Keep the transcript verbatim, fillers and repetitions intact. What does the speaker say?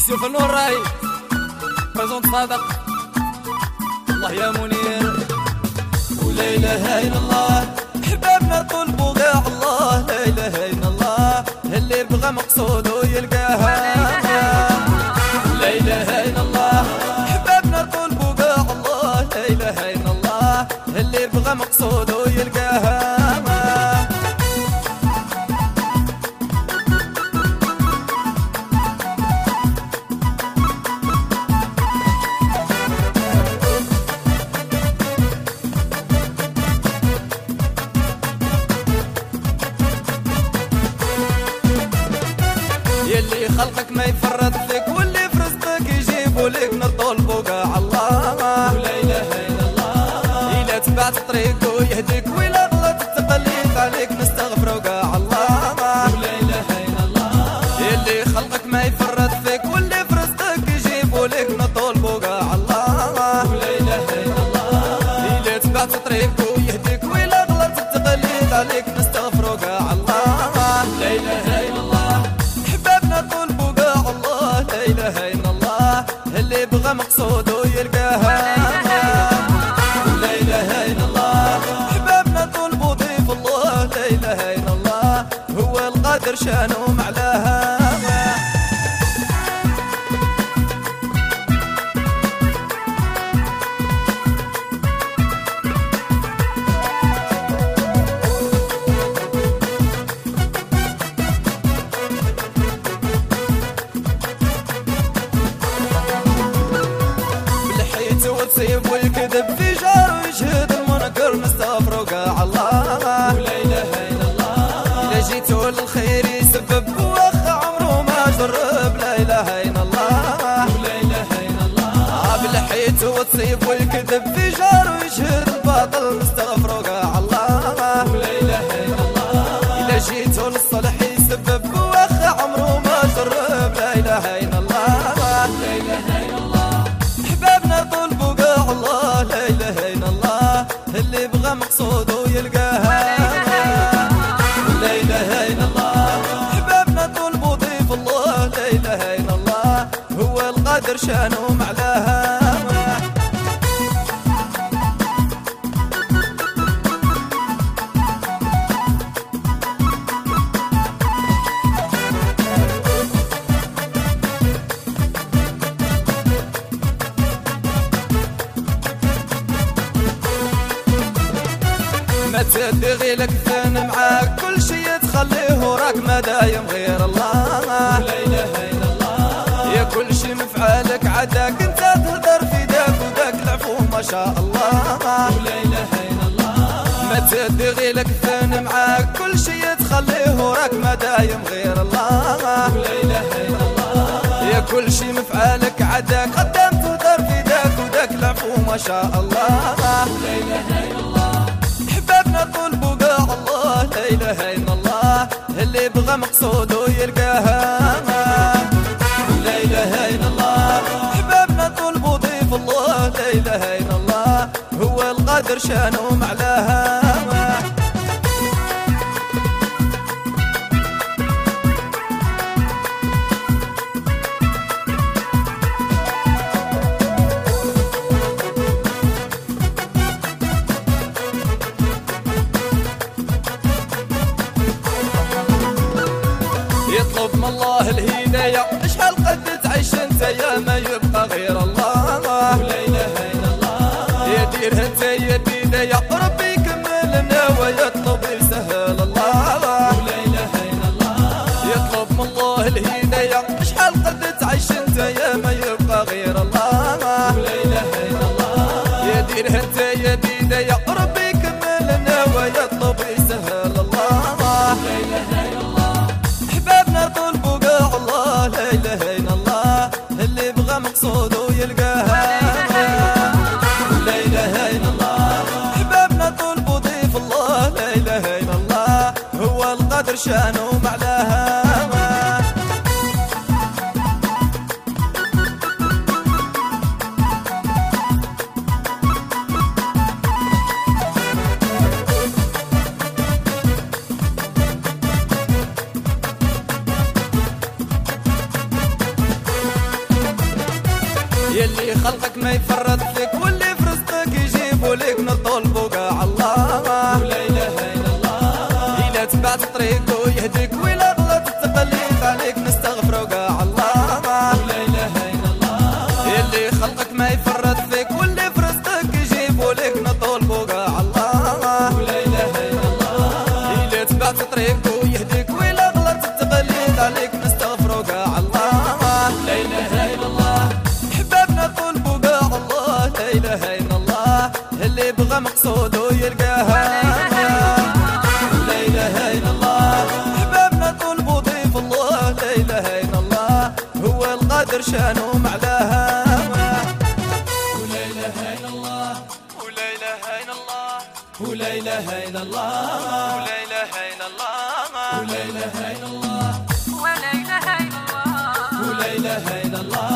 سيف النور راي بريزونت صادق الله يا منير. ولا اله الا الله حبابنا طلبوا كاع الله، لا اله الا الله اللي بغى مقصودو يلقاها. لا اله الا الله حبابنا طلبوا كاع الله، لا اله الا الله اللي بغى مقصودو يلقاها. يلي خلقك ما يفرط لك، واللي في رزقك يجيبوا لك نطلبوا كاع الله. ولا اله الا الله إلا تبعت طريقه يهديك، وإلا غلط التقليد عليك نستغفروا كاع الله. ولا اله الا الله يلي خلقك ما يفرط فيك، واللي في رزقك يجيبوا لك نطلبوا كاع الله. ولا اله الا الله إلا تبعت طريقه يهديك، وإلا غلط التقليد عليك نستغفروا كاع الله. لا اله الا الله طلبوا كاع الله، لا اله الا الله اللي بغى مقصودو يلقاها. لا اله الا الله حبابنا طلبوا ضيف الله، لا اله الا الله هو القادر شانو معلاها. والصيف والكذب في جار ويشهد المنكر نستغفروا كاع الله. ولا اله الا الله الا جيتوا للخير يسبب واخا عمره ما جرب. لا اله الا الله ولا اله الا الله بالحيط والصيف والكذب في جار ويشهد الباطل نستغفروا كاع الله. ولا اله الا الله الا جيتوا للصلح يسبب واخا عمره ما جرب. لا اله الا الله لا اله الا الله حبابنا طلبوا الله، لا اله الا الله اللي بغى مقصودو يلقاها. لا اله الا الله حبابنا طلبوا ضيف الله، لا اله الا الله هو القادر شانو معلاها. ما تدغي لك فين معاك كل شي تخليه وراك ما دايم غير الله. لا اله الا الله يا كل شي مفعالك عداك انت تهدر في داك وداك العفو ما شاء الله. لا اله الا الله ما تدغي لك فين معاك كل شي تخليه وراك ما دايم غير الله. لا اله الا الله يا كل شي مفعالك عداك قدام تهدر في داك وداك العفو ما شاء الله. لا اله الا الله حبابنا طلبوا كاع الله، لا اله الا الله اللي بغى مقصودو يلقاها. لا اله الا الله حبابنا طلبوا ضيف الله، لا اله الا الله هو القادر شانو معلاها. يطلب من الله الهداية اشحال قد تعيش انت يا ما يبقى غير الله. لا اله الا الله يا ديرها انت يا بداية ربي يكمل النوى يطلب يسهل الله. لا اله الا الله يطلب من الله الهداية اشحال قد تعيش انت يا ما يبقى غير الله. لا اله الا الله يا ديرها انت يا بداية ربي يكمل النوى يطلب يسهل الله. لا اله الا الله حبابنا طلبوا كاع الله، لا اله الا الله اللي بغى مقصودو يلقاها. لا اله الا الله حبابنا طلبوا ضيف الله، لا اله الا الله هو القادر شانو معلاها. اللي خلقك ما يفرط فيك واللي في رزقك يجيبوا لك نطلبوا كاع الله. ولا اله الا الله. الا تبعت طريقه يهديك ولا غلط تقليد عليك نستغفروا كاع الله. ولا اله الا الله. اللي خلقك ما يفرط فيك واللي في رزقك يجيبوا لك نطلبوا كاع الله. ولا اله الا الله. الا تبعت طريقه يهديك ولا غلط تقليد عليك نستغفروا كاع الله. لا اله الا الله. حبابنا طلبوا كاع الله. لا اله الا الله. اللي بغى مقصوده يلقاها. لا اله الا الله. حبابنا طلبوا ضيف الله. لا اله الا الله. هو القادر شانو معلاها. ولا اله الا الله. ولا اله الا الله. ولا اله الا الله. ولا اله الا الله. ولا اله الا الله. ولا إله إلا الله. ولا اله الا الله.